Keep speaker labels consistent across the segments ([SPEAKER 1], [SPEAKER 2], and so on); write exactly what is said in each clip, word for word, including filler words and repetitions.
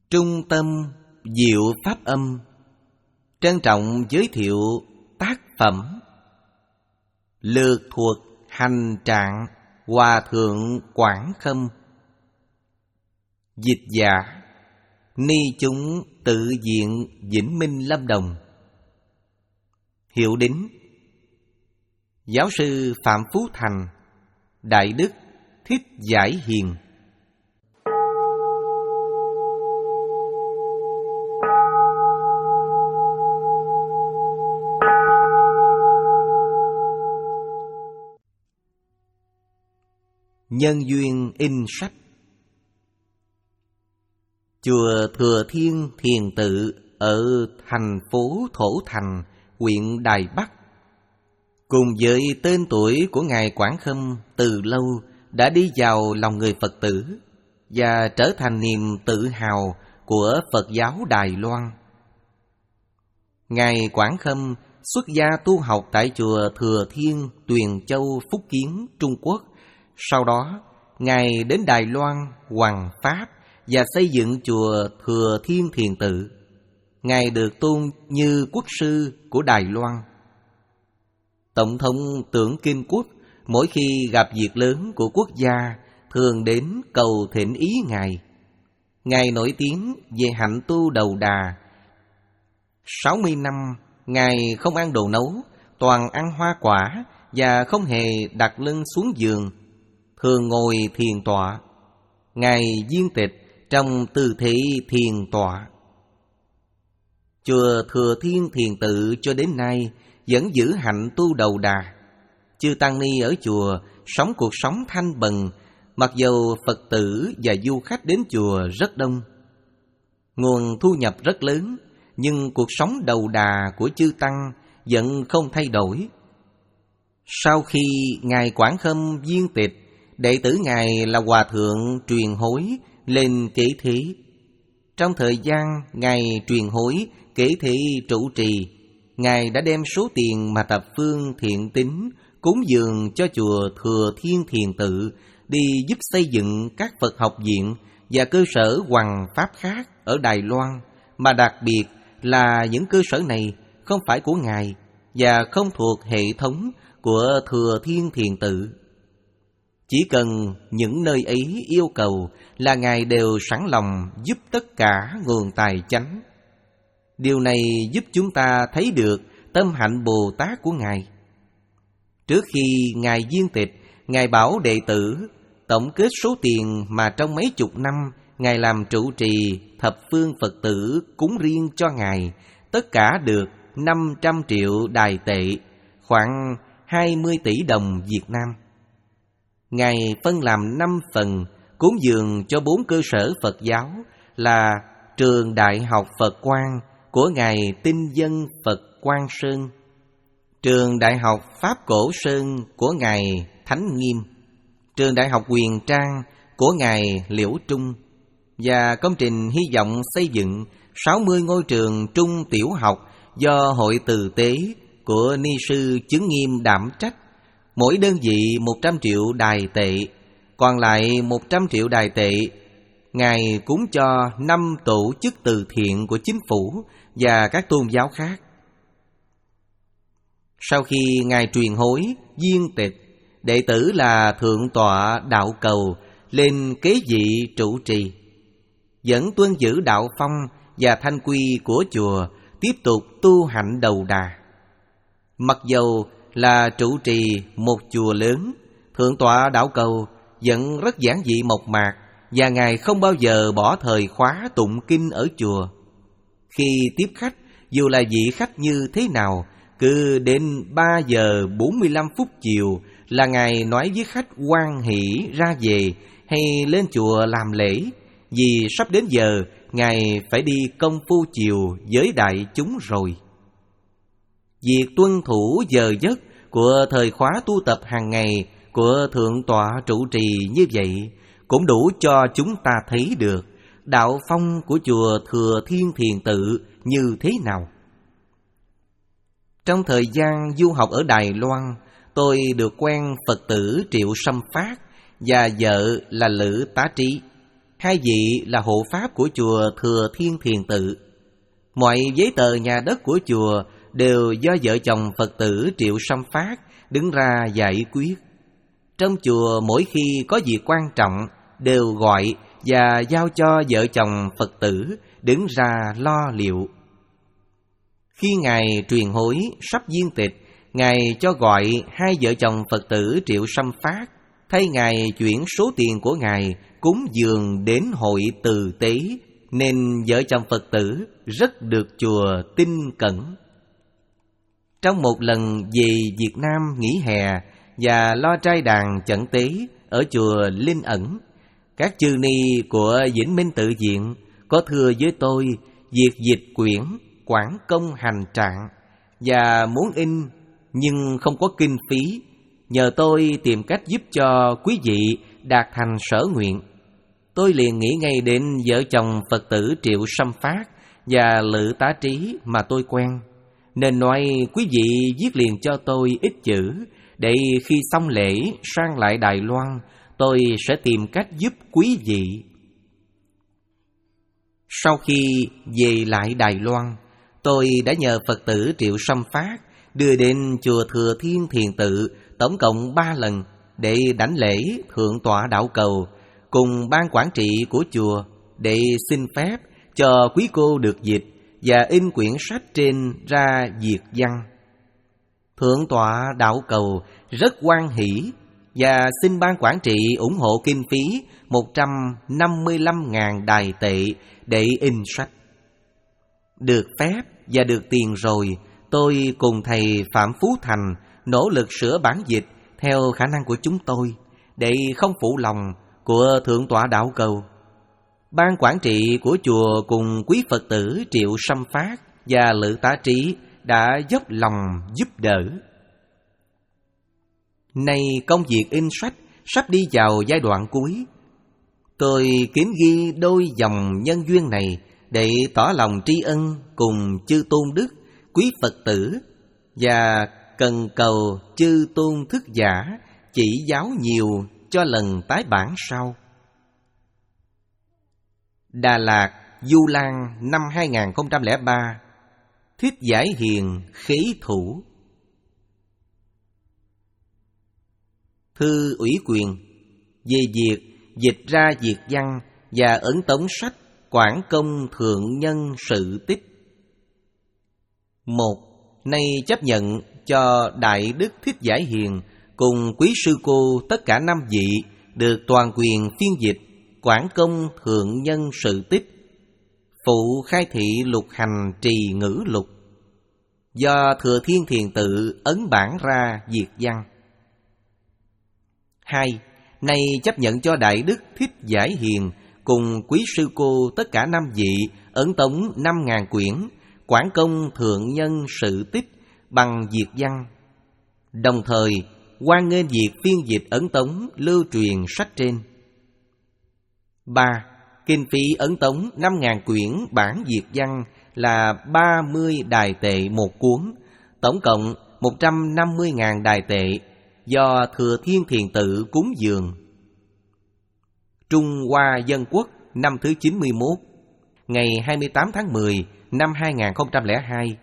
[SPEAKER 1] Trung tâm Diệu Pháp Âm trân trọng giới thiệu tác phẩm Lược Thuật Hành Trạng Hòa Thượng Quảng Khâm. Dịch giả Ni chúng Tự viện Vĩnh Minh Lâm Đồng. Hiệu đính Giáo sư Phạm Phú Thành, Đại Đức Thích Giải Hiền. Nhân duyên in sách. Chùa Thừa Thiên Thiền Tự ở thành phố Thổ Thành, huyện Đài Bắc, cùng với tên tuổi của Ngài Quảng Khâm từ lâu đã đi vào lòng người Phật tử và trở thành niềm tự hào của Phật giáo Đài Loan. Ngài Quảng Khâm xuất gia tu học tại chùa Thừa Thiên, Tuyền Châu, Phúc Kiến, Trung Quốc. Sau đó, Ngài đến Đài Loan, Hoằng Pháp và xây dựng chùa Thừa Thiên Thiền Tự. Ngài được tôn như quốc sư của Đài Loan. Tổng thống Tưởng Kim Quốc mỗi khi gặp việc lớn của quốc gia thường đến cầu thỉnh ý Ngài. Ngài nổi tiếng về hạnh tu đầu đà. sáu mươi năm, Ngài không ăn đồ nấu, toàn ăn hoa quả và không hề đặt lưng xuống giường, thường ngồi thiền tọa. Ngài viên tịch trong tư thế thiền tọa. Chùa Thừa Thiên Thiền Tự cho đến nay vẫn giữ hạnh tu đầu đà. Chư tăng ni ở chùa sống cuộc sống thanh bần, mặc dầu Phật tử và du khách đến chùa rất đông. Nguồn thu nhập rất lớn, nhưng cuộc sống đầu đà của chư tăng vẫn không thay đổi. Sau khi Ngài Quảng Khâm viên tịch, đệ tử Ngài là Hòa Thượng Truyền Hối lên kế thế. Trong thời gian Ngài Truyền Hối kế thế trụ trì, Ngài đã đem số tiền mà thập phương thiện tín cúng dường cho chùa Thừa Thiên Thiền Tự đi giúp xây dựng các Phật học viện và cơ sở hoằng pháp khác ở Đài Loan, mà đặc biệt là những cơ sở này không phải của Ngài và không thuộc hệ thống của Thừa Thiên Thiền Tự. Chỉ cần những nơi ấy yêu cầu là Ngài đều sẵn lòng giúp tất cả nguồn tài chánh. Điều này giúp chúng ta thấy được tâm hạnh Bồ Tát của Ngài. Trước khi Ngài viên tịch, Ngài bảo đệ tử tổng kết số tiền mà trong mấy chục năm Ngài làm trụ trì thập phương Phật tử cúng riêng cho Ngài, tất cả được năm trăm triệu đài tệ, khoảng hai mươi tỷ đồng Việt Nam. Ngài phân làm năm phần cúng dường cho bốn cơ sở Phật giáo là Trường Đại học Phật Quang của Ngài Tinh Dân Phật Quang Sơn, Trường Đại học Pháp Cổ Sơn của Ngài Thánh Nghiêm, Trường Đại học Huyền Trang của Ngài Liễu Trung, và công trình hy vọng xây dựng sáu mươi ngôi trường trung tiểu học do Hội Từ Tế của Ni sư Chứng Nghiêm đảm trách. Mỗi đơn vị một trăm triệu đài tệ, còn lại một trăm triệu đài tệ Ngài cúng cho năm tổ chức từ thiện của chính phủ và các tôn giáo khác. Sau khi Ngài Truyền Hối viên tịch, đệ tử là Thượng tọa Đạo Cầu lên kế vị trụ trì, vẫn tuân giữ đạo phong và thanh quy của chùa, tiếp tục tu hạnh đầu đà. Mặc dầu là trụ trì một chùa lớn, Thượng tọa Đạo Cầu vẫn rất giản dị mộc mạc, và Ngài không bao giờ bỏ thời khóa tụng kinh ở chùa. Khi tiếp khách, dù là vị khách như thế nào, cứ đến ba giờ bốn mươi lăm phút chiều là Ngài nói với khách hoan hỷ ra về hay lên chùa làm lễ, vì sắp đến giờ Ngài phải đi công phu chiều với đại chúng rồi. Việc tuân thủ giờ giấc của thời khóa tu tập hàng ngày của Thượng tọa trụ trì như vậy cũng đủ cho chúng ta thấy được đạo phong của chùa Thừa Thiên Thiền Tự như thế nào. Trong thời gian du học ở Đài Loan, tôi được quen Phật tử Triệu Sâm Phát và vợ là Lữ Tá Trí. Hai vị là hộ pháp của chùa Thừa Thiên Thiền Tự. Mọi giấy tờ nhà đất của chùa đều do vợ chồng Phật tử Triệu Sâm Phát đứng ra giải quyết. Trong chùa mỗi khi có việc quan trọng đều gọi và giao cho vợ chồng Phật tử đứng ra lo liệu. Khi Ngài truyền hối sắp viên tịch, Ngài cho gọi hai vợ chồng Phật tử Triệu Sâm Phát thay Ngài chuyển số tiền của Ngài cúng dường đến hội từ tế, nên vợ chồng Phật tử rất được chùa tin cẩn. Trong một lần về Việt Nam nghỉ hè và lo trai đàn chẩn tế ở chùa Linh Ẩn, các chư ni của Vĩnh Minh Tự Viện có thưa với tôi việc dịch quyển Quảng Công Hành Trạng và muốn in nhưng không có kinh phí, nhờ tôi tìm cách giúp cho quý vị đạt thành sở nguyện. Tôi liền nghĩ ngay đến vợ chồng Phật tử Triệu Sâm Phát và Lự Tá Trí mà tôi quen, nên nói quý vị viết liền cho tôi ít chữ, để khi xong lễ sang lại Đài Loan, tôi sẽ tìm cách giúp quý vị. Sau khi về lại Đài Loan, tôi đã nhờ Phật tử Triệu Sâm Phát đưa đến chùa Thừa Thiên Thiền Tự tổng cộng ba lần để đảnh lễ Thượng tọa Đạo Cầu cùng ban quản trị của chùa, để xin phép cho quý cô được dịch và in quyển sách trên ra Việt văn. Thượng tọa Đạo Cầu rất hoan hỷ và xin ban quản trị ủng hộ kinh phí một trăm năm mươi lăm nghìn đài tệ để in sách. Được phép và được tiền rồi, tôi cùng thầy Phạm Phú Thành nỗ lực sửa bản dịch theo khả năng của chúng tôi, để không phụ lòng của Thượng tọa Đạo Cầu. Ban quản trị của chùa cùng quý Phật tử Triệu Sâm Phát và Lự Tá Trí đã dốc lòng giúp đỡ. Nay công việc in sách sắp đi vào giai đoạn cuối. Tôi kiếm ghi đôi dòng nhân duyên này để tỏ lòng tri ân cùng chư tôn đức, quý Phật tử, và cần cầu chư tôn thức giả chỉ giáo nhiều cho lần tái bản sau. Đà Lạt, Du Lan năm hai nghìn không trăm lẻ ba. Thích Giải Hiền khế thủ. Thư ủy quyền về việc dịch ra Việt văn và ấn tống sách Quảng Công Thượng Nhân Sự Tích. Một. Nay chấp nhận cho Đại Đức Thích Giải Hiền cùng quý sư cô tất cả năm vị được toàn quyền phiên dịch Quảng Công Thượng Nhân Sự Tích, phụ khai thị lục hành trì ngữ lục, do Thừa Thiên Thiền Tự ấn bản ra Việt văn. Hai. Nay chấp nhận cho Đại Đức Thích Giải Hiền cùng quý sư cô tất cả năm vị ấn tống năm ngàn quyển Quảng Công Thượng Nhân Sự Tích bằng Việt văn, đồng thời hoan nghênh việc phiên dịch ấn tống lưu truyền sách trên. Ba. Kinh phí ấn tống năm ngàn quyển bản Việt văn là ba mươi đài tệ một cuốn, tổng cộng một trăm năm mươi nghìn đài tệ, do Thừa Thiên Thiền Tự cúng dường. Trung Hoa Dân Quốc năm thứ chín mươi mốt, ngày hai mươi tám tháng mười năm hai nghìn không trăm lẻ hai.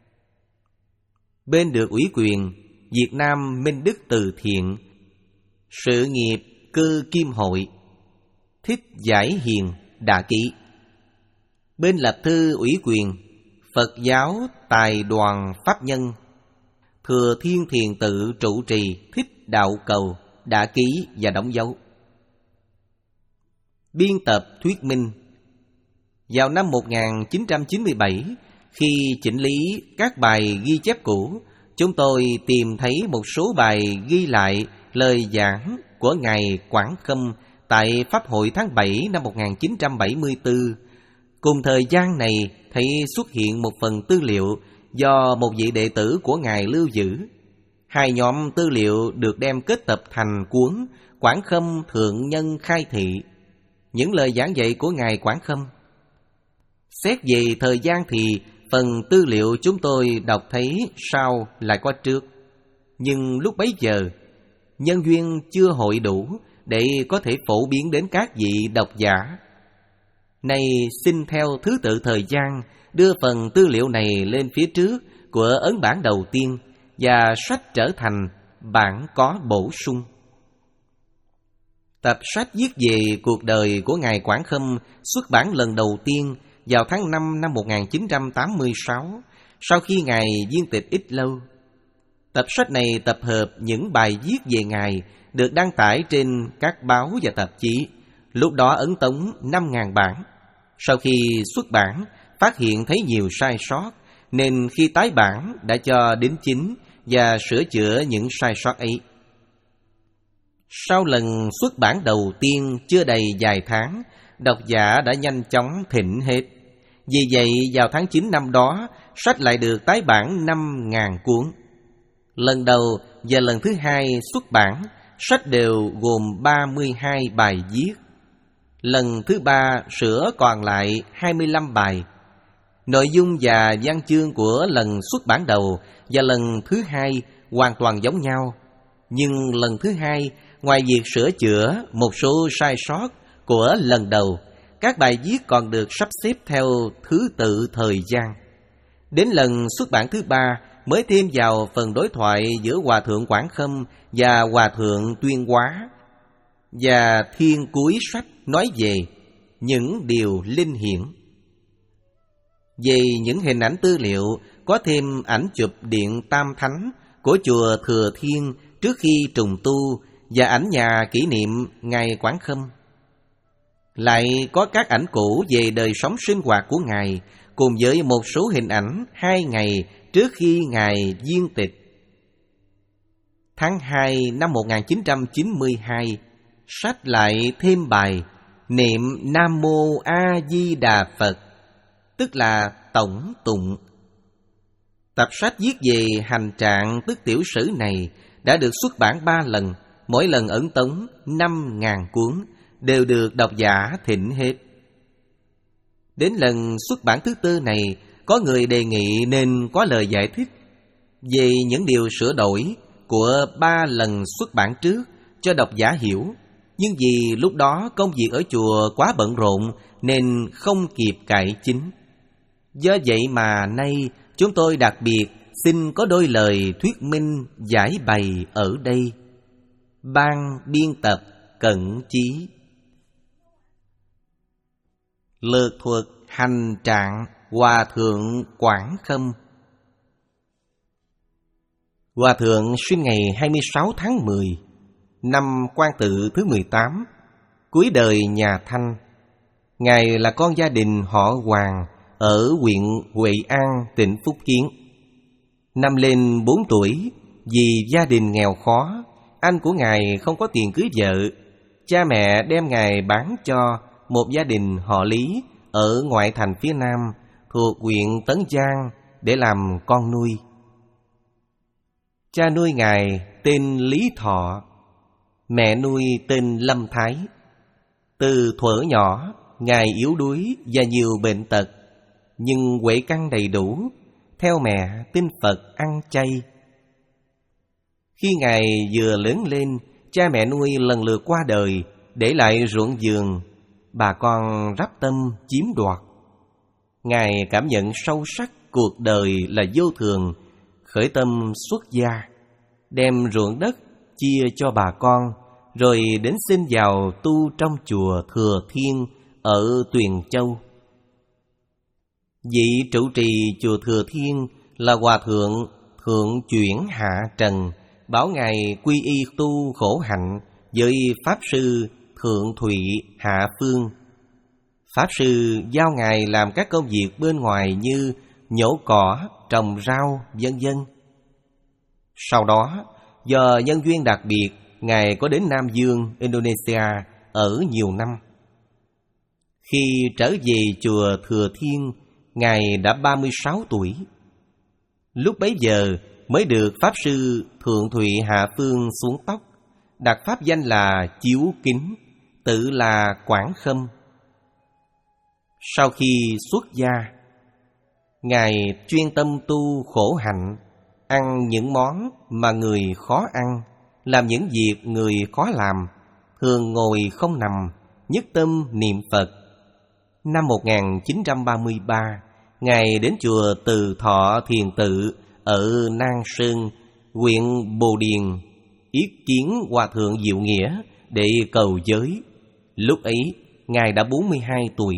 [SPEAKER 1] Bên được ủy quyền Việt Nam Minh Đức Từ Thiện, sự nghiệp Cơ Kim Hội, Thích Giải Hiền đã ký. Bên lập thư ủy quyền Phật giáo Tài đoàn Pháp Nhân, Thừa Thiên Thiền Tự trụ trì Thích Đạo Cầu đã ký và đóng dấu. Biên tập thuyết minh. Vào năm một nghìn chín trăm chín mươi bảy, khi chỉnh lý các bài ghi chép cũ, chúng tôi tìm thấy một số bài ghi lại lời giảng của Ngài Quảng Khâm tại Pháp hội tháng bảy năm một nghìn chín trăm bảy mươi tư. Cùng thời gian này thấy xuất hiện một phần tư liệu do một vị đệ tử của Ngài lưu giữ. Hai nhóm tư liệu được đem kết tập thành cuốn Quảng Khâm Thượng Nhân Khai Thị, những lời giảng dạy của Ngài Quảng Khâm. Xét về thời gian thì phần tư liệu chúng tôi đọc thấy sau lại có trước, nhưng lúc bấy giờ nhân duyên chưa hội đủ để có thể phổ biến đến các vị độc giả. Nay xin theo thứ tự thời gian đưa phần tư liệu này lên phía trước của ấn bản đầu tiên và sách trở thành bản có bổ sung. Tập sách viết về cuộc đời của Ngài Quảng Khâm xuất bản lần đầu tiên vào tháng năm năm một nghìn chín trăm tám mươi sáu, sau khi Ngài viên tịch ít lâu. Tập sách này tập hợp những bài viết về Ngài được đăng tải trên các báo và tạp chí, lúc đó ấn tống năm nghìn bản. Sau khi xuất bản, phát hiện thấy nhiều sai sót, nên khi tái bản đã cho đính chính và sửa chữa những sai sót ấy. Sau lần xuất bản đầu tiên chưa đầy vài tháng, độc giả đã nhanh chóng thịnh hết. Vì vậy, vào tháng chín năm đó, sách lại được tái bản năm nghìn cuốn. Lần đầu và lần thứ hai xuất bản, sách đều gồm ba mươi hai bài viết. Lần thứ ba sửa còn lại hai mươi lăm bài. Nội dung và văn chương của lần xuất bản đầu và lần thứ hai hoàn toàn giống nhau. Nhưng lần thứ hai, ngoài việc sửa chữa một số sai sót của lần đầu, các bài viết còn được sắp xếp theo thứ tự thời gian. Đến lần xuất bản thứ ba mới thêm vào phần đối thoại giữa Hòa thượng Quảng Khâm và Hòa thượng Tuyên Hóa, và thiên cuối sách nói về những điều linh hiển. Về những hình ảnh tư liệu, có thêm ảnh chụp điện Tam Thánh của chùa Thừa Thiên trước khi trùng tu và ảnh nhà kỷ niệm Ngài Quảng Khâm. Lại có các ảnh cũ về đời sống sinh hoạt của Ngài, cùng với một số hình ảnh hai ngày trước khi Ngài viên tịch. Tháng hai năm một nghìn chín trăm chín mươi hai, sách lại thêm bài Niệm Nam Mô A Di Đà Phật, tức là tổng tụng. Tập sách viết về hành trạng tức tiểu sử này đã được xuất bản ba lần, mỗi lần ấn tống năm nghìn cuốn, đều được độc giả thịnh hết. Đến lần xuất bản thứ tư này, có người đề nghị nên có lời giải thích về những điều sửa đổi của ba lần xuất bản trước cho độc giả hiểu. Nhưng vì lúc đó công việc ở chùa quá bận rộn nên không kịp cải chính. Do vậy mà nay chúng tôi đặc biệt xin có đôi lời thuyết minh giải bày ở đây. Ban biên tập Cận Chí. Lược thuật hành trạng Hòa thượng Quảng Khâm. Hòa thượng sinh ngày hai mươi sáu tháng mười năm Quan Tự thứ mười tám, cuối đời nhà Thanh. Ngài là con gia đình họ Hoàng ở huyện Huệ An, tỉnh Phúc Kiến. Năm lên bốn tuổi, vì gia đình nghèo khó, anh của Ngài không có tiền cưới vợ. Cha mẹ đem Ngài bán cho một gia đình họ Lý ở ngoại thành phía Nam thuộc huyện Tấn Giang để làm con nuôi. Cha nuôi Ngài tên Lý Thọ, mẹ nuôi tên Lâm Thái. Từ thuở nhỏ, Ngài yếu đuối và nhiều bệnh tật, nhưng huệ căn đầy đủ, theo mẹ tin Phật ăn chay. Khi Ngài vừa lớn lên, cha mẹ nuôi lần lượt qua đời, để lại ruộng vườn, bà con rắp tâm chiếm đoạt. Ngài cảm nhận sâu sắc cuộc đời là vô thường, khởi tâm xuất gia, đem ruộng đất chia cho bà con, rồi đến xin vào tu trong chùa Thừa Thiên ở Tuyền Châu. Vị trụ trì chùa Thừa Thiên là Hòa thượng Thượng Chuyển Hạ Trần, bảo Ngài quy y tu khổ hạnh với Pháp Sư Thượng Thụy Hạ Phương. Pháp Sư giao Ngài làm các công việc bên ngoài như nhổ cỏ, trồng rau, vân vân. Sau đó, do nhân duyên đặc biệt, Ngài có đến Nam Dương, Indonesia ở nhiều năm. Khi trở về chùa Thừa Thiên, Ngài đã ba mươi sáu tuổi. Lúc bấy giờ mới được Pháp Sư Thượng Thụy Hạ Phương xuống tóc, đặt pháp danh là Chiếu Kính, tự là Quảng Khâm. Sau khi xuất gia, Ngài chuyên tâm tu khổ hạnh, ăn những món mà người khó ăn, làm những việc người khó làm, thường ngồi không nằm, nhất tâm niệm Phật. Năm một nghìn chín trăm ba mươi ba, Ngài đến chùa Từ Thọ Thiền Tự ở Nang Sơn, huyện Bồ Điền, yết kiến Hòa Thượng Diệu Nghĩa để cầu giới. Lúc ấy, Ngài đã bốn mươi hai tuổi.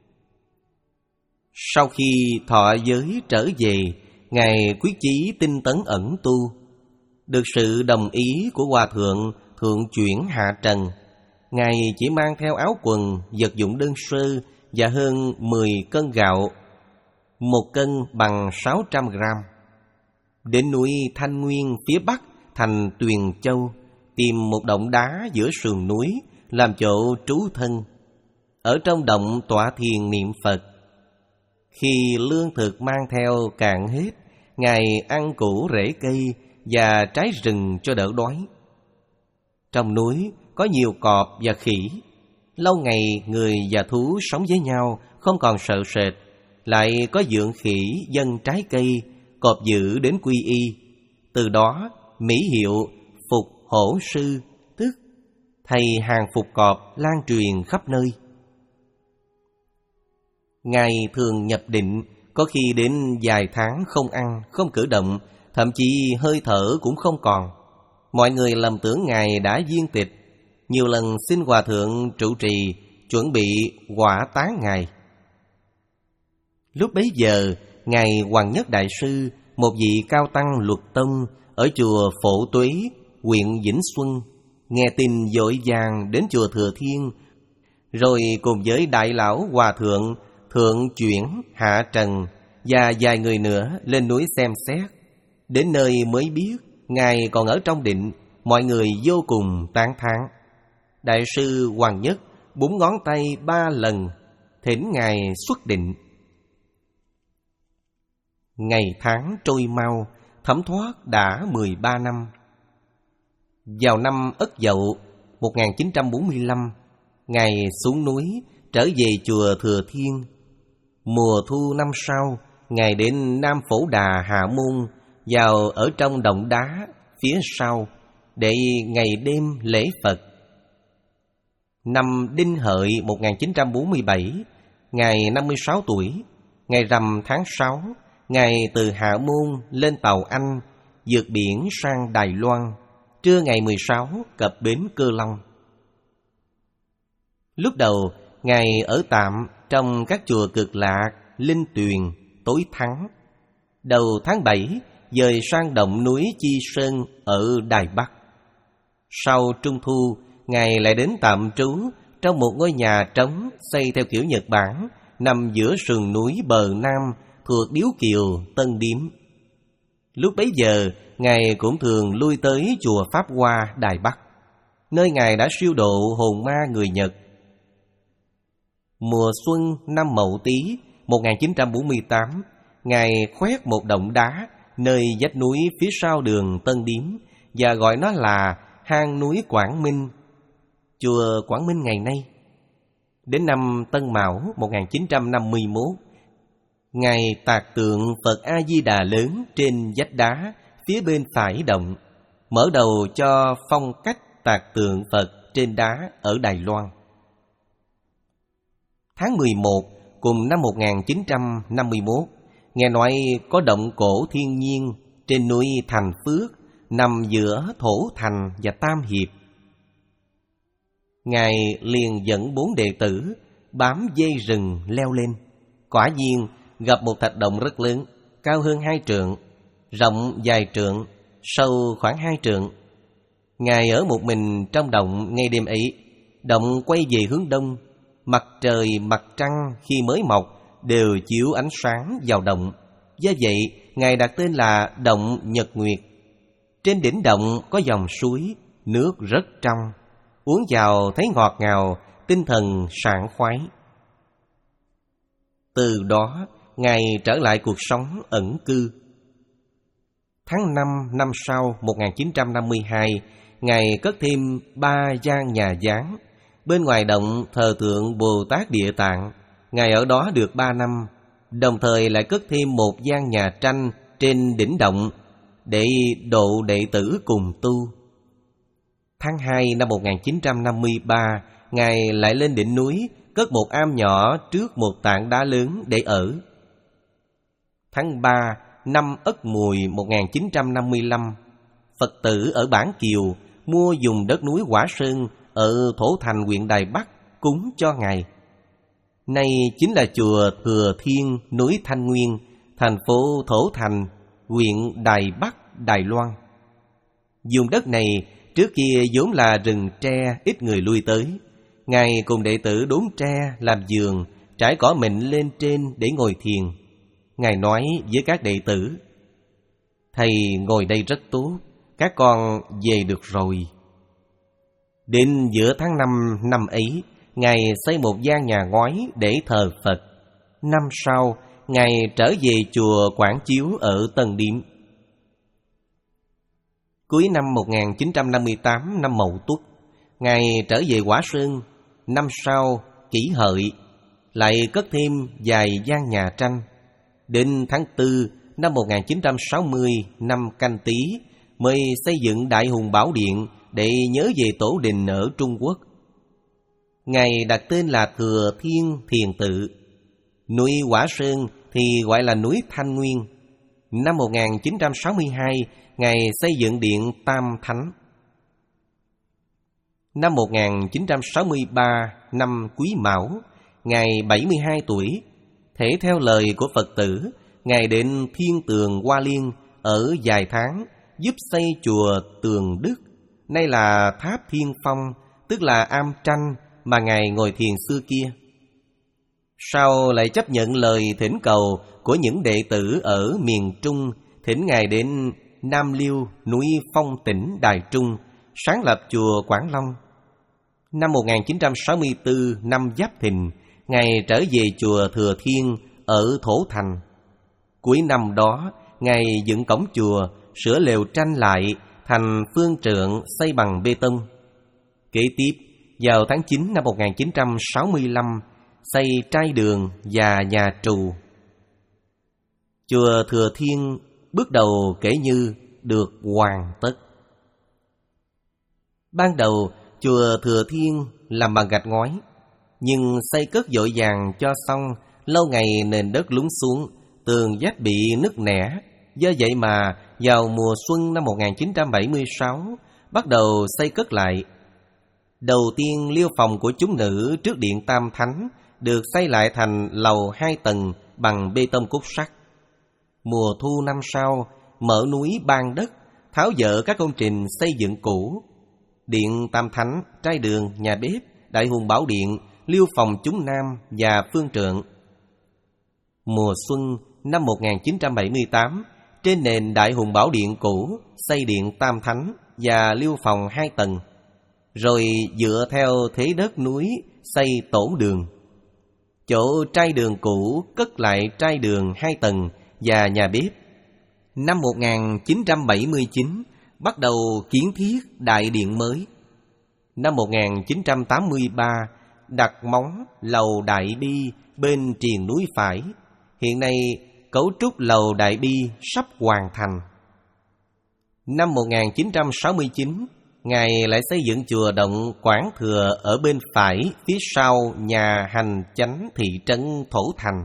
[SPEAKER 1] Sau khi thọ giới trở về, Ngài quyết chí tinh tấn ẩn tu. Được sự đồng ý của Hòa Thượng Thượng chuyển hạ trần, Ngài chỉ mang theo áo quần, vật dụng đơn sơ và hơn mười cân gạo, một cân bằng sáu trăm gram. Đến núi Thanh Nguyên phía bắc thành Tuyền Châu, tìm một động đá giữa sườn núi làm chỗ trú thân. Ở trong động tọa thiền niệm Phật. Khi lương thực mang theo cạn hết, Ngài ăn củ rễ cây và trái rừng cho đỡ đói. Trong núi có nhiều cọp và khỉ. Lâu ngày người và thú sống với nhau, không còn sợ sệt. Lại có dượng khỉ dâng trái cây, cọp dữ đến quy y. Từ đó mỹ hiệu Phục Hổ Sư, tức thầy hàng phục cọp, lan truyền khắp nơi. Ngài thường nhập định, có khi đến vài tháng không ăn, không cử động, thậm chí hơi thở cũng không còn. Mọi người lầm tưởng Ngài đã viên tịch, nhiều lần xin Hòa Thượng trụ trì, chuẩn bị hỏa táng Ngài. Lúc bấy giờ, Ngài Hoàng Nhất Đại Sư, một vị cao tăng Luật Tông ở chùa Phổ Tuế, huyện Vĩnh Xuân, nghe tin vội vàng đến chùa Thừa Thiên, rồi cùng với đại lão Hòa Thượng Thượng chuyển hạ trần và vài người nữa lên núi xem xét. Đến nơi mới biết Ngài còn ở trong định, mọi người vô cùng tán thán. Đại sư Hoàng Nhất búng ngón tay ba lần, thỉnh Ngài xuất định. Ngày tháng trôi mau, thấm thoát đã mười ba năm. Vào năm Ất Dậu một nghìn chín trăm bốn mươi lăm, Ngài xuống núi trở về chùa Thừa Thiên. Mùa thu năm sau, Ngài đến Nam Phổ Đà Hạ Môn, vào ở trong động đá phía sau để ngày đêm lễ Phật. Năm Đinh Hợi một nghìn chín trăm bốn mươi bảy, Ngài năm mươi sáu tuổi. Ngày rằm tháng sáu, Ngài từ Hạ Môn lên tàu Anh, vượt biển sang Đài Loan. Trưa ngày mười sáu cập bến Cơ Long. Lúc đầu, Ngài ở tạm trong các chùa Cực Lạc, Linh Tuyền, Tối Thắng. Đầu tháng bảy, dời sang động núi Chi Sơn ở Đài Bắc. Sau Trung Thu, Ngài lại đến tạm trú trong một ngôi nhà trống xây theo kiểu Nhật Bản, nằm giữa sườn núi bờ Nam thuộc Điếu Kiều, Tân Điếm. Lúc bấy giờ, Ngài cũng thường lui tới chùa Pháp Hoa, Đài Bắc, nơi Ngài đã siêu độ hồn ma người Nhật. Mùa xuân năm Mậu Tý một nghìn chín trăm bốn mươi tám, Ngài khoét một động đá nơi vách núi phía sau đường Tân Điếm và gọi nó là hang núi Quảng Minh, chùa Quảng Minh ngày nay. Đến năm Tân Mão một nghìn chín trăm năm mươi mốt, Ngài tạc tượng Phật A-di-đà lớn trên vách đá phía bên phải động, mở đầu cho phong cách tạc tượng Phật trên đá ở Đài Loan. Tháng mười một cùng năm một nghìn chín trăm năm mươi mốt, nghe nói có động cổ thiên nhiên trên núi Thành Phước, nằm giữa Thổ Thành và Tam Hiệp. Ngài liền dẫn bốn đệ tử bám dây rừng leo lên. Quả nhiên gặp một thạch động rất lớn, cao hơn hai trượng, rộng vài trượng, sâu khoảng hai trượng. Ngài ở một mình trong động ngay đêm ấy. Động quay về hướng đông, mặt trời mặt trăng khi mới mọc đều chiếu ánh sáng vào động. Do vậy, Ngài đặt tên là Động Nhật Nguyệt. Trên đỉnh động có dòng suối, nước rất trong, uống vào thấy ngọt ngào, tinh thần sảng khoái. Từ đó, Ngài trở lại cuộc sống ẩn cư. Tháng năm năm sau một nghìn chín trăm năm mươi hai, Ngài cất thêm ba gian nhà giáng. Bên ngoài động thờ tượng Bồ Tát Địa Tạng. Ngài ở đó được ba năm, đồng thời lại cất thêm một gian nhà tranh trên đỉnh động để độ đệ tử cùng tu. Tháng hai năm một nghìn chín trăm năm mươi ba, Ngài lại lên đỉnh núi cất một am nhỏ trước một tảng đá lớn để ở. Tháng ba năm Ất Mùi một nghìn chín trăm năm mươi lăm, Phật tử ở Bản Kiều mua vùng đất núi Quả Sơn ở Thổ Thành, huyện Đài Bắc cúng cho Ngài. Nay chính là chùa Thừa Thiên, núi Thanh Nguyên, thành phố Thổ Thành, huyện Đài Bắc, Đài Loan. Vùng đất này trước kia vốn là rừng tre, ít người lui tới. Ngài cùng đệ tử đốn tre làm giường, trải cỏ mịn lên trên để ngồi thiền. Ngài nói với các đệ tử: "Thầy ngồi đây rất tốt, các con về được rồi." Đến giữa tháng năm năm ấy, Ngài xây một gian nhà ngói để thờ Phật. Năm sau, Ngài trở về chùa Quảng Chiếu ở Tân Điếm. Cuối năm một nghìn chín trăm năm mươi tám, năm Mậu Tuất, Ngài trở về Quả Sơn. Năm sau, Kỷ Hợi, lại cất thêm vài gian nhà tranh. Đến tháng tư năm một nghìn chín trăm sáu mươi, năm Canh Tý, mới xây dựng Đại Hùng Bảo Điện để nhớ về tổ đình ở Trung Quốc. Ngài đặt tên là Thừa Thiên Thiền Tự. Núi Quả Sơn thì gọi là núi Thanh Nguyên. Năm một nghìn chín trăm sáu mươi hai, Ngài xây dựng điện Tam Thánh. Năm một nghìn chín trăm sáu mươi ba, năm Quý Mão, Ngài bảy mươi hai tuổi. Thể theo lời của Phật tử, Ngài đến Thiên Tường Hoa Liên ở vài tháng, giúp xây chùa Tường Đức, nay là Tháp Thiên Phong, tức là am tranh mà Ngài ngồi thiền xưa kia. Sau lại chấp nhận lời thỉnh cầu của những đệ tử ở miền Trung, thỉnh Ngài đến Nam Liêu, núi Phong Tỉnh, Đài Trung, sáng lập chùa Quảng Long. Năm một nghìn chín trăm sáu mươi tư, năm Giáp Thìn, Ngài trở về chùa Thừa Thiên ở Thổ Thành. Cuối năm đó, Ngài dựng cổng chùa, sửa lều tranh lại thành phương trượng xây bằng bê tông. Kế tiếp, vào tháng chín năm một nghìn chín trăm sáu mươi lăm, xây trai đường và nhà trù. Chùa Thừa Thiên bước đầu kể như được hoàn tất. Ban đầu, chùa Thừa Thiên làm bằng gạch ngói, nhưng xây cất vội vàng cho xong, lâu ngày nền đất lún xuống, tường vách bị nứt nẻ. Do vậy mà vào mùa xuân năm một nghìn chín trăm bảy mươi sáu, bắt đầu xây cất lại. Đầu tiên, liêu phòng của chúng nữ trước điện Tam Thánh được xây lại thành lầu hai tầng bằng bê tông cốt sắt. Mùa thu năm sau, mở núi ban đất, tháo dỡ các công trình xây dựng cũ. Điện Tam Thánh, trai đường, nhà bếp, Đại Hùng Bảo Điện, liêu phòng chúng nam và phương trượng. Mùa xuân năm một nghìn chín trăm bảy mươi tám, trên nền Đại Hùng Bảo Điện cũ, xây điện Tam Thánh và liêu phòng hai tầng. Rồi dựa theo thế đất núi xây tổ đường. Chỗ trai đường cũ cất lại trai đường hai tầng và nhà bếp. Năm một nghìn chín trăm bảy mươi chín, bắt đầu kiến thiết đại điện mới. Năm một nghìn chín trăm tám mươi ba, đặt móng lầu Đại Bi bên triền núi phải. Hiện nay, cấu trúc lầu Đại Bi sắp hoàn thành. Năm một nghìn chín trăm sáu mươi chín, Ngài lại xây dựng chùa Động Quảng Thừa ở bên phải, phía sau nhà hành chánh thị trấn Thổ Thành.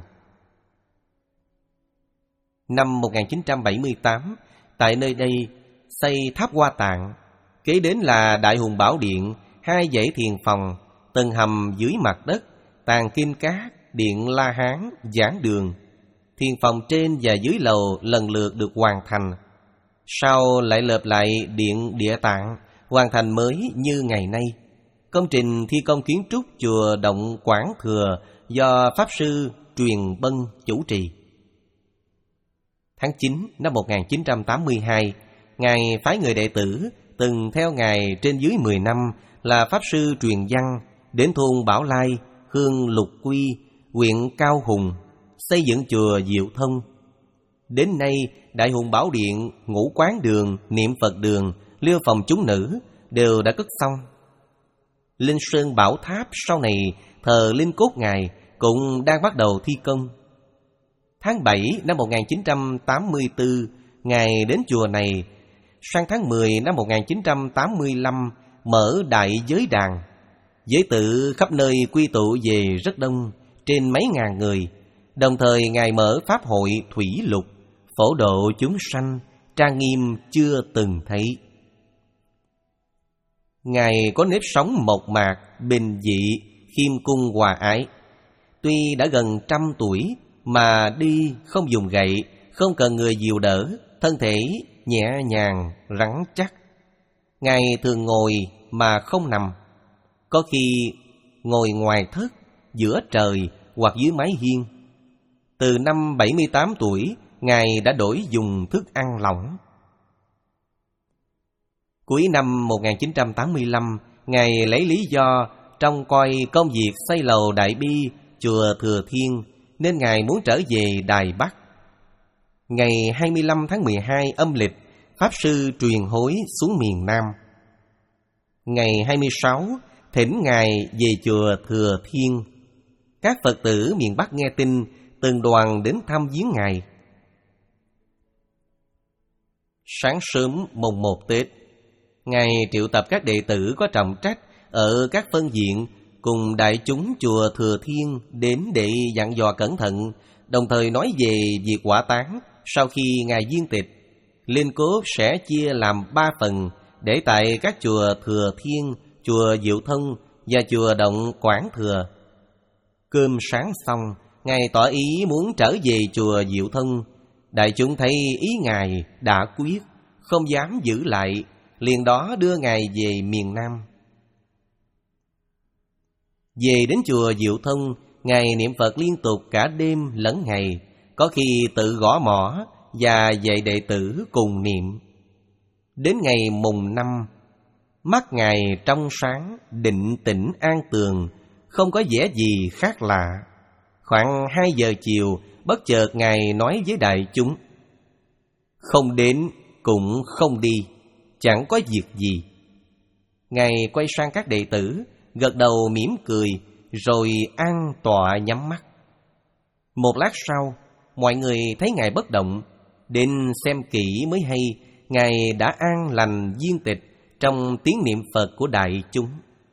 [SPEAKER 1] Năm một nghìn chín trăm bảy mươi tám, tại nơi đây xây tháp Hoa Tạng. Kế đến là Đại Hùng Bảo Điện, hai dãy thiền phòng, tầng hầm dưới mặt đất, tàng kim cát, điện La Hán, giảng đường. Thiền phòng trên và dưới lầu lần lượt được hoàn thành. Sau lại lợp lại điện Địa Tạng, hoàn thành mới như ngày nay. Công trình thi công kiến trúc chùa Động Quảng Thừa do Pháp Sư Truyền Bân chủ trì. Tháng chín năm một nghìn chín trăm tám mươi hai, Ngài phái người đệ tử từng theo Ngài trên dưới mười năm là Pháp Sư Truyền Văn đến thôn Bảo Lai, Hương Lục Quy, huyện Cao Hùng, xây dựng chùa Diệu Thông. Đến nay, Đại Hùng Bảo Điện, Ngũ Quán Đường, Niệm Phật Đường, liêu phòng chúng nữ đều đã cất xong. Linh Sơn Bảo Tháp sau này thờ linh cốt Ngài cũng đang bắt đầu thi công. Tháng bảy năm một nghìn chín trăm tám mươi tư, Ngài đến chùa này. Sang tháng mười năm một nghìn chín trăm tám mươi lăm, mở Đại Giới Đàn. Giới tử khắp nơi quy tụ về rất đông, trên mấy ngàn người. Đồng thời Ngài mở pháp hội thủy lục, phổ độ chúng sanh, trang nghiêm chưa từng thấy. Ngài có nếp sống mộc mạc, bình dị, khiêm cung hòa ái. Tuy đã gần trăm tuổi mà đi không dùng gậy, không cần người dìu đỡ, thân thể nhẹ nhàng, rắn chắc. Ngài thường ngồi mà không nằm, có khi ngồi ngoài thất, giữa trời hoặc dưới mái hiên. Từ năm bảy mươi tám tuổi, Ngài đã đổi dùng thức ăn lỏng. Cuối năm một nghìn chín trăm tám mươi lăm, Ngài lấy lý do trông coi công việc xây lầu Đại Bi, chùa Thừa Thiên, nên Ngài muốn trở về Đài Bắc. Ngày hai mươi lăm tháng mười hai âm lịch, Pháp Sư truyền hối xuống miền Nam. Ngày hai mươi sáu, thỉnh Ngài về chùa Thừa Thiên. Các Phật tử miền Bắc nghe tin, từng đoàn đến thăm viếng Ngài. Sáng sớm mùng một Tết, Ngài triệu tập các đệ tử có trọng trách ở các phân viện cùng đại chúng chùa Thừa Thiên đến để dặn dò cẩn thận, đồng thời nói về việc hỏa táng sau khi Ngài viên tịch. Linh cốt sẽ chia làm ba phần để tại các chùa Thừa Thiên, chùa Diệu Thông và chùa Động Quảng Thừa. Cơm sáng xong, Ngài tỏ ý muốn trở về chùa Diệu Thông. Đại chúng thấy ý Ngài đã quyết, không dám giữ lại, liền đó đưa Ngài về miền Nam. Về đến chùa Diệu Thông, Ngài niệm Phật liên tục cả đêm lẫn ngày, có khi tự gõ mõ và dạy đệ tử cùng niệm. Đến ngày mùng năm, mắt Ngài trong sáng, định tĩnh an tường, không có vẻ gì khác lạ. Khoảng hai giờ chiều, bất chợt Ngài nói với đại chúng: không đến cũng không đi, chẳng có việc gì. Ngài quay sang các đệ tử, gật đầu mỉm cười, rồi an tọa nhắm mắt. Một lát sau, mọi người thấy Ngài bất động, đến xem kỹ mới hay Ngài đã an lành viên tịch trong tiếng niệm Phật của đại chúng.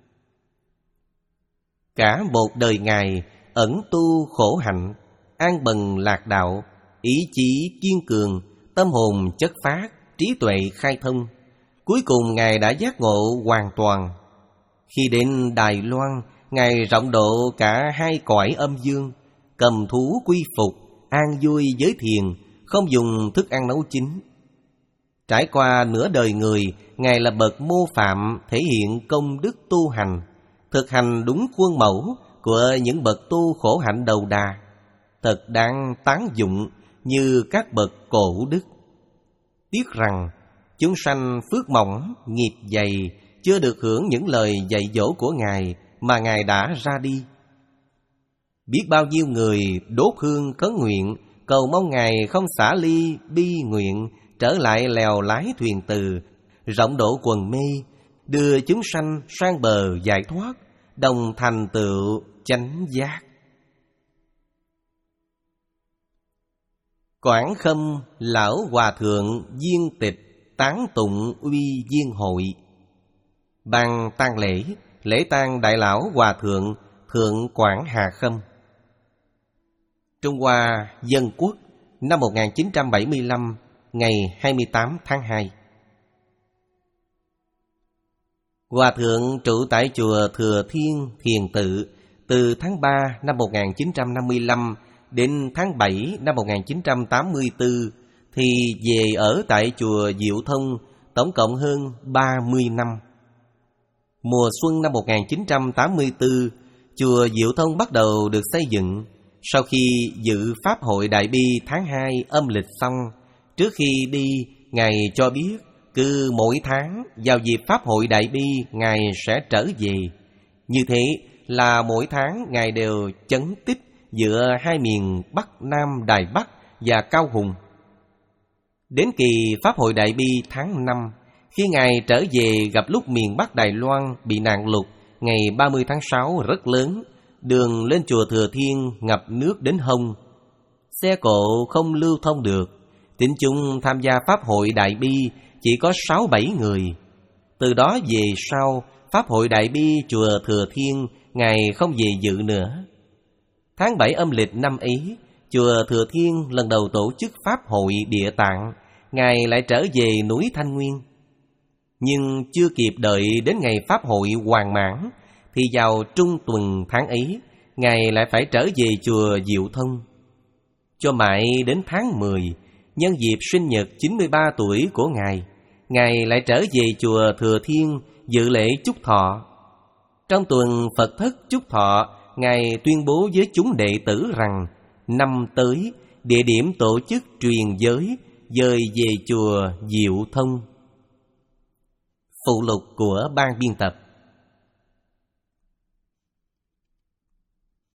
[SPEAKER 1] Cả một đời Ngài ẩn tu khổ hạnh, an bần lạc đạo, ý chí kiên cường, tâm hồn chất phát, trí tuệ khai thông. Cuối cùng Ngài đã giác ngộ hoàn toàn. Khi đến Đài Loan, Ngài rộng độ cả hai cõi âm dương, cầm thú quy phục, an vui với thiền, không dùng thức ăn nấu chín. Trải qua nửa đời người, Ngài là bậc mô phạm thể hiện công đức tu hành, thực hành đúng khuôn mẫu của những bậc tu khổ hạnh đầu đà, thật đáng tán dụng như các bậc cổ đức. Tiếc rằng chúng sanh phước mỏng, nghiệp dày, chưa được hưởng những lời dạy dỗ của Ngài mà Ngài đã ra đi. Biết bao nhiêu người đốt hương khấn nguyện, cầu mong Ngài không xả ly bi nguyện, trở lại lèo lái thuyền từ, rộng độ quần mê, đưa chúng sanh sang bờ giải thoát, đồng thành tựu chánh giác. Quảng Khâm lão hòa thượng viên tịch tán tụng uy viên hội. Ban tang lễ, lễ tang đại lão hòa thượng Thượng Quảng Hà Khâm. Trung Hoa Dân Quốc năm một nghìn chín trăm bảy mươi lăm, ngày hai mươi tám tháng hai. Hòa thượng trụ tại chùa Thừa Thiên Thiền Tự từ tháng ba năm một nghìn chín trăm năm mươi lăm đến tháng bảy năm một nghìn chín trăm tám mươi tư, thì về ở tại chùa Diệu Thông tổng cộng hơn ba mươi năm. Mùa xuân năm một nghìn chín trăm tám mươi tư, chùa Diệu Thông bắt đầu được xây dựng. Sau khi dự Pháp hội Đại Bi tháng hai âm lịch xong, trước khi đi, Ngài cho biết cứ mỗi tháng vào dịp Pháp hội Đại Bi Ngài sẽ trở về. Như thế là mỗi tháng Ngài đều chấn tích giữa hai miền Bắc Nam Đài Bắc và Cao Hùng. Đến kỳ Pháp hội Đại Bi tháng năm, khi Ngài trở về gặp lúc miền Bắc Đài Loan bị nạn lụt ngày ba mươi tháng sáu rất lớn, đường lên chùa Thừa Thiên ngập nước đến hông, xe cộ không lưu thông được. Tín chúng tham gia Pháp hội Đại Bi chỉ có sáu bảy người. Từ đó về sau, Pháp hội Đại Bi chùa Thừa Thiên, Ngài không về dự nữa. Tháng bảy âm lịch năm ấy, chùa Thừa Thiên lần đầu tổ chức Pháp hội Địa Tạng, Ngài lại trở về núi Thanh Nguyên. Nhưng chưa kịp đợi đến ngày Pháp hội hoàn mãn, thì vào trung tuần tháng ấy, Ngài lại phải trở về chùa Diệu Thông. Cho mãi đến tháng mười, nhân dịp sinh nhật chín mươi ba tuổi của Ngài, Ngài lại trở về chùa Thừa Thiên dự lễ chúc thọ. Trong tuần Phật thất chúc thọ, Ngài tuyên bố với chúng đệ tử rằng năm tới, địa điểm tổ chức truyền giới dời về chùa Diệu Thông. Phụ lục của ban biên tập.